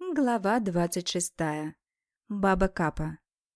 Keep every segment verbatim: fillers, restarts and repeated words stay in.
Глава двадцать шестая. Баба Капа.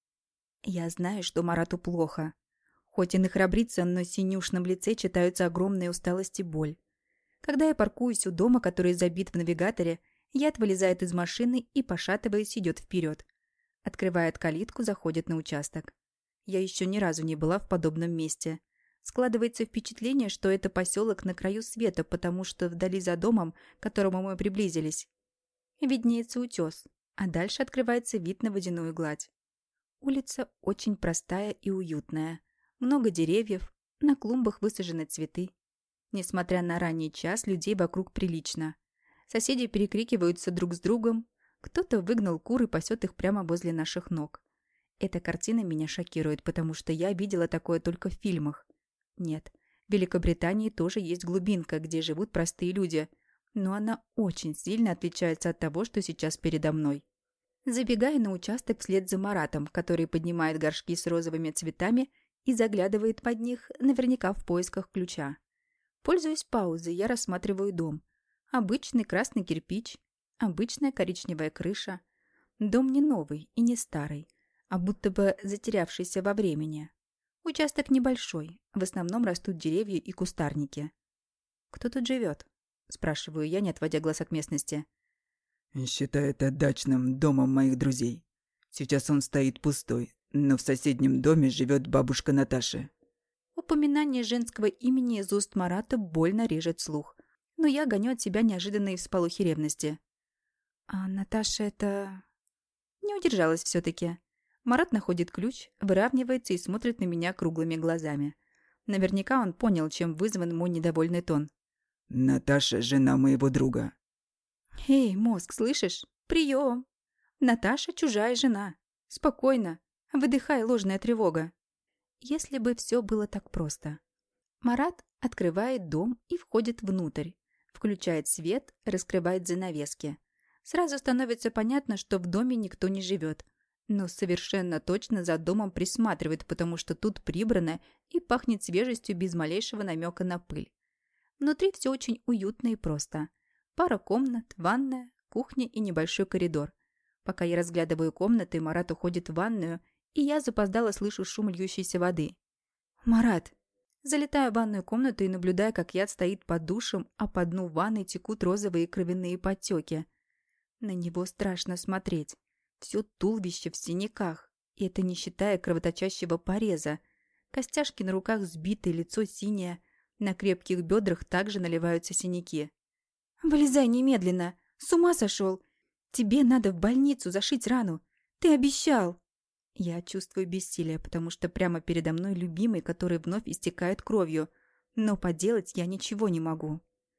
Я знаю, что Марату плохо. Хоть он и храбрится, но в синюшном лице читаются огромная усталость и боль. Когда я паркуюсь у дома, который забит в навигаторе, Яд вылезает из машины и, пошатываясь, идет вперед. Открывает калитку, заходит на участок. Я еще ни разу не была в подобном месте. Складывается впечатление, что это поселок на краю света, потому что вдали за домом, к которому мы приблизились, виднеется утес, а дальше открывается вид на водяную гладь. Улица очень простая и уютная. Много деревьев, на клумбах высажены цветы. Несмотря на ранний час, людей вокруг прилично. Соседи перекрикиваются друг с другом. Кто-то выгнал кур и пасет их прямо возле наших ног. Эта картина меня шокирует, потому что я видела такое только в фильмах. Нет, в Великобритании тоже есть глубинка, где живут простые люди, но она очень сильно отличается от того, что сейчас передо мной. Забегаю на участок вслед за Маратом, который поднимает горшки с розовыми цветами и заглядывает под них, наверняка в поисках ключа. Пользуясь паузой, я рассматриваю дом. Обычный красный кирпич, обычная коричневая крыша. Дом не новый и не старый, а будто бы затерявшийся во времени. Участок небольшой, в основном растут деревья и кустарники. Кто тут живет? Спрашиваю я, не отводя глаз от местности. Считаю это дачным домом моих друзей. Сейчас он стоит пустой, но в соседнем доме живет бабушка Наташи. Упоминание женского имени из уст Марата больно режет слух, но я гоню от себя неожиданные всполохи ревности. А Наташа это... Не удержалась все-таки. Марат находит ключ, выравнивается и смотрит на меня круглыми глазами. Наверняка он понял, чем вызван мой недовольный тон. Наташа – жена моего друга. Эй, мозг, слышишь? Прием! Наташа – чужая жена. Спокойно. Выдыхай, ложная тревога. Если бы все было так просто. Марат открывает дом и входит внутрь. Включает свет, раскрывает занавески. Сразу становится понятно, что в доме никто не живет. Но совершенно точно за домом присматривает, потому что тут прибрано и пахнет свежестью без малейшего намека на пыль. Внутри все очень уютно и просто. Пара комнат, ванная, кухня и небольшой коридор. Пока я разглядываю комнаты, Марат уходит в ванную, и я запоздало слышу шум льющейся воды. «Марат!» Залетаю в ванную комнату и наблюдаю, как Яд стоит под душем, а по дну ванны текут розовые кровяные подтеки. На него страшно смотреть. Все туловище в синяках, и это не считая кровоточащего пореза. Костяшки на руках сбиты, лицо синее. На крепких бедрах также наливаются синяки. «Вылезай немедленно! С ума сошел! Тебе надо в больницу зашить рану! Ты обещал!» Я чувствую бессилие, потому что прямо передо мной любимый, который вновь истекает кровью. Но поделать я ничего не могу.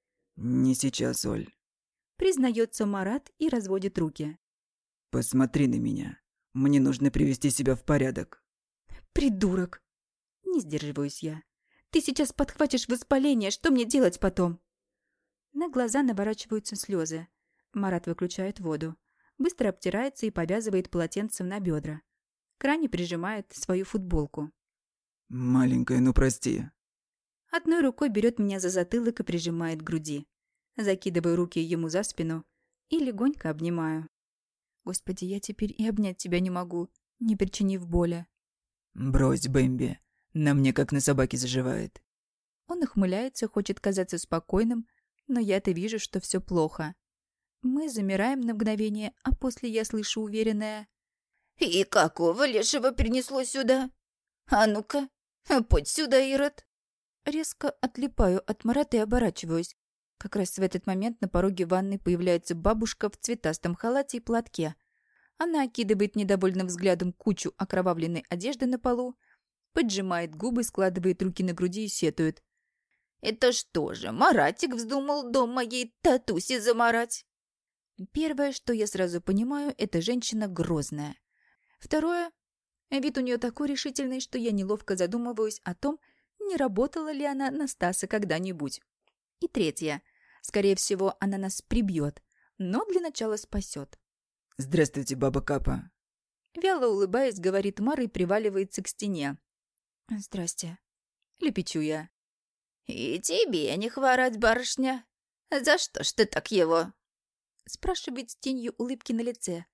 Не сейчас, Оль. Признается Марат и разводит руки. Посмотри на меня. Мне нужно привести себя в порядок. Придурок! Не сдерживаюсь я. Ты сейчас подхватишь воспаление, что мне делать потом? На глаза наворачиваются слезы. Марат выключает воду. Быстро обтирается и повязывает полотенцем на бедра. К ране прижимает свою футболку. Маленькая, ну прости. Одной рукой берет меня за затылок и прижимает к груди. Закидываю руки ему за спину и легонько обнимаю. Господи, я теперь и обнять тебя не могу, не причинив боли. Брось, Бэмби. На мне как на собаке заживает. Он ухмыляется, хочет казаться спокойным, но я-то вижу, что все плохо. Мы замираем на мгновение, а после я слышу уверенное: «И какого лешего перенесло сюда? А ну-ка, подь сюда, Ирод!» Резко отлипаю от Марата и оборачиваюсь. Как раз в этот момент на пороге ванной появляется бабушка в цветастом халате и платке. Она окидывает недовольным взглядом кучу окровавленной одежды на полу, поджимает губы, складывает руки на груди и сетует. «Это что же, Маратик вздумал дом моей татуси замарать?» Первое, что я сразу понимаю, это женщина грозная. Второе, вид у нее такой решительный, что я неловко задумываюсь о том, не работала ли она на Стаса когда-нибудь. И третье, скорее всего, она нас прибьет, но для начала спасет. Здравствуйте, баба Капа. Вяло улыбаясь, говорит Мара и приваливается к стене. «Здрасте», — лепечу я. «И тебе не хворать, барышня. За что ж ты так его?» Спрашивает с тенью улыбки на лице.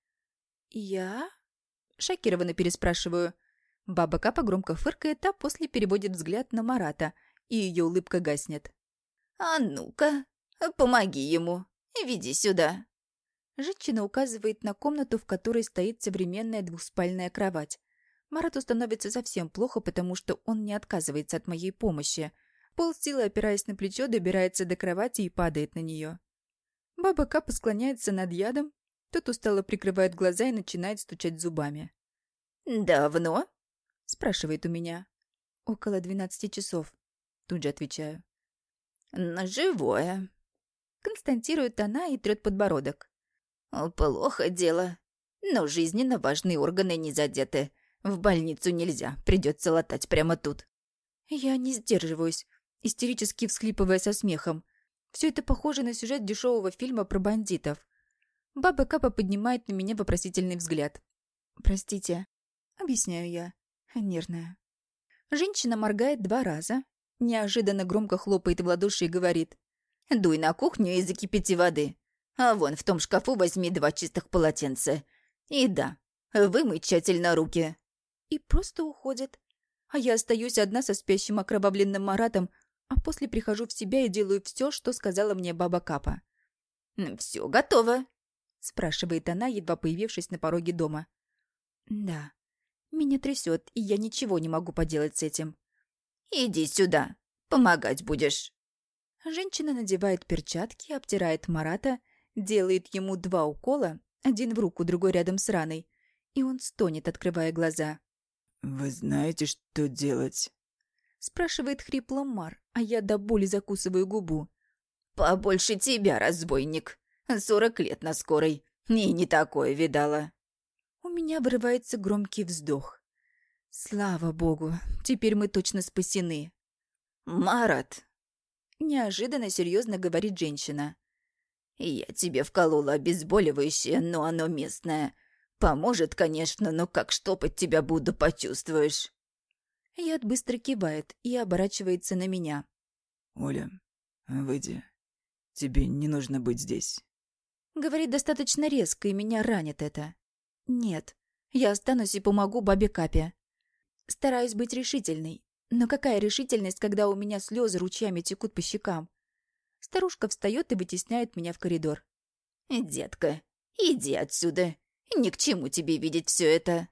«Я?» Шокированно переспрашиваю. Баба Капа громко фыркает, а после переводит взгляд на Марата, и ее улыбка гаснет. «А ну-ка, помоги ему. Веди сюда». Женщина указывает на комнату, в которой стоит современная двухспальная кровать. Марату становится совсем плохо, потому что он не отказывается от моей помощи. Полсилы, опираясь на плечо, добирается до кровати и падает на нее. Баба Капа склоняется над ядом, тот устало прикрывает глаза и начинает стучать зубами. «Давно?» – спрашивает у меня. «Около двенадцати часов», – тут же отвечаю. «На живое», – констатирует она и трет подбородок. «Плохо дело, но жизненно важные органы не задеты. В больницу нельзя, придется латать прямо тут». Я не сдерживаюсь, истерически всхлипывая со смехом. Все это похоже на сюжет дешевого фильма про бандитов. Баба Капа поднимает на меня вопросительный взгляд. «Простите», — объясняю я, нервная. Женщина моргает два раза, неожиданно громко хлопает в ладоши и говорит. «Дуй на кухню и закипяти воды. А вон в том шкафу возьми два чистых полотенца. И да, вымой тщательно руки». И просто уходит. А я остаюсь одна со спящим окровавленным Маратом, а после прихожу в себя и делаю все, что сказала мне баба Капа. «Все готово», — спрашивает она, едва появившись на пороге дома. «Да, меня трясет, и я ничего не могу поделать с этим». «Иди сюда, помогать будешь». Женщина надевает перчатки, обтирает Марата, делает ему два укола, один в руку, другой рядом с раной, и он стонет, открывая глаза. «Вы знаете, что делать?» Спрашивает хрипло Мар, а я до боли закусываю губу. «Побольше тебя, разбойник. Сорок лет на скорой. И не такое видала». У меня вырывается громкий вздох. Слава богу, теперь мы точно спасены. «Марат», — неожиданно серьезно говорит женщина. «Я тебе вколола обезболивающее, но оно местное. Поможет, конечно, но как штопать тебя буду, почувствуешь». Яд быстро кивает и оборачивается на меня. «Оля, выйди. Тебе не нужно быть здесь». Говорит достаточно резко, и меня ранит это. Нет, я останусь и помогу бабе Капе. Стараюсь быть решительной. Но какая решительность, когда у меня слезы ручьями текут по щекам? Старушка встает и вытесняет меня в коридор. «Детка, иди отсюда. Ни к чему тебе видеть все это».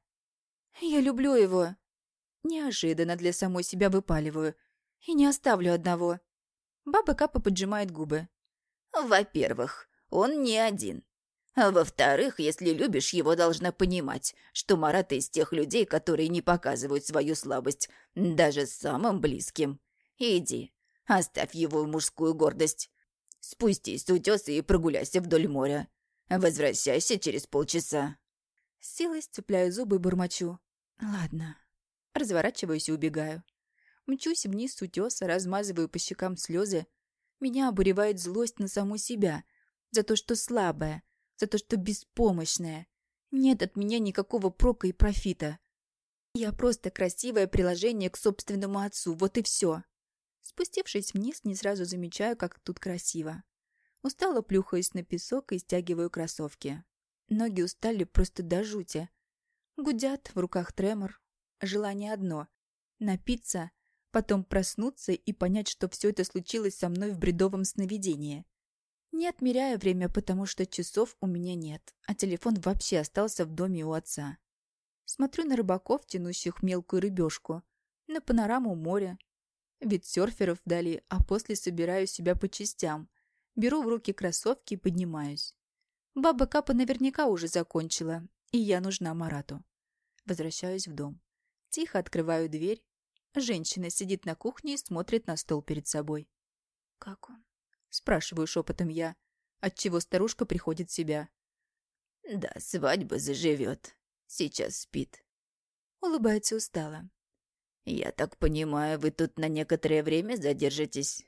Я люблю его. Неожиданно для самой себя выпаливаю. И не оставлю одного. Баба Капа поджимает губы. «Во-первых, он не один. А во-вторых, если любишь его, должна понимать, что Марат из тех людей, которые не показывают свою слабость даже самым близким. Иди, оставь его мужскую гордость. Спустись с утеса и прогуляйся вдоль моря. Возвращайся через полчаса». С силой сцепляю зубы и бормочу. Ладно. Разворачиваюсь и убегаю. Мчусь вниз с утеса, размазываю по щекам слезы. Меня обуревает злость на саму себя. За то, что слабая. За то, что беспомощная. Нет от меня никакого прока и профита. Я просто красивое приложение к собственному отцу. Вот и все. Спустившись вниз, не сразу замечаю, как тут красиво. Устало плюхаюсь на песок и стягиваю кроссовки. Ноги устали просто до жути. Гудят, в руках тремор. Желание одно — напиться, потом проснуться и понять, что все это случилось со мной в бредовом сновидении. Не отмеряю время, потому что часов у меня нет, а телефон вообще остался в доме у отца. Смотрю на рыбаков, тянущих мелкую рыбешку, на панораму моря, вид серферов вдали, а после собираю себя по частям, беру в руки кроссовки и поднимаюсь. Баба Капа наверняка уже закончила, и я нужна Марату. Возвращаюсь в дом. Тихо открываю дверь. Женщина сидит на кухне и смотрит на стол перед собой. «Как он?» – спрашиваю шепотом я, отчего старушка приходит в себя. «Да, свадьба заживет. Сейчас спит». Улыбается устало. «Я так понимаю, вы тут на некоторое время задержитесь?»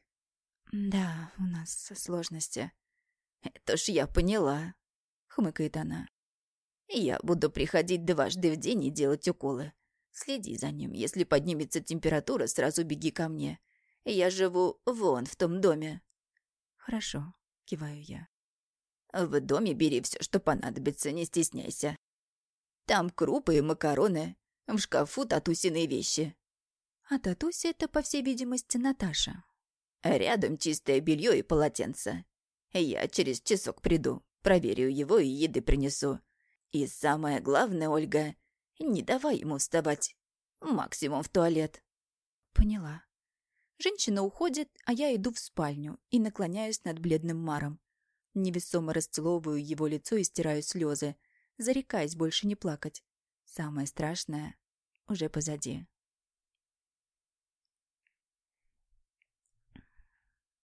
«Да, у нас сложности». «Это ж я поняла», — хмыкает она. «Я буду приходить дважды в день и делать уколы. Следи за ним. Если поднимется температура, сразу беги ко мне. Я живу вон в том доме». «Хорошо», — киваю я. В доме бери все, что понадобится, не стесняйся. Там крупы и макароны, в шкафу Татусины вещи. А Татуся — это, по всей видимости, Наташа. Рядом чистое белье и полотенце. Я через часок приду, проверю его и еды принесу. И самое главное, Ольга, не давай ему вставать. Максимум в туалет. Поняла. Женщина уходит, а я иду в спальню и наклоняюсь над бледным Маром. Невесомо расцеловываю его лицо и стираю слезы, зарекаясь больше не плакать. Самое страшное уже позади.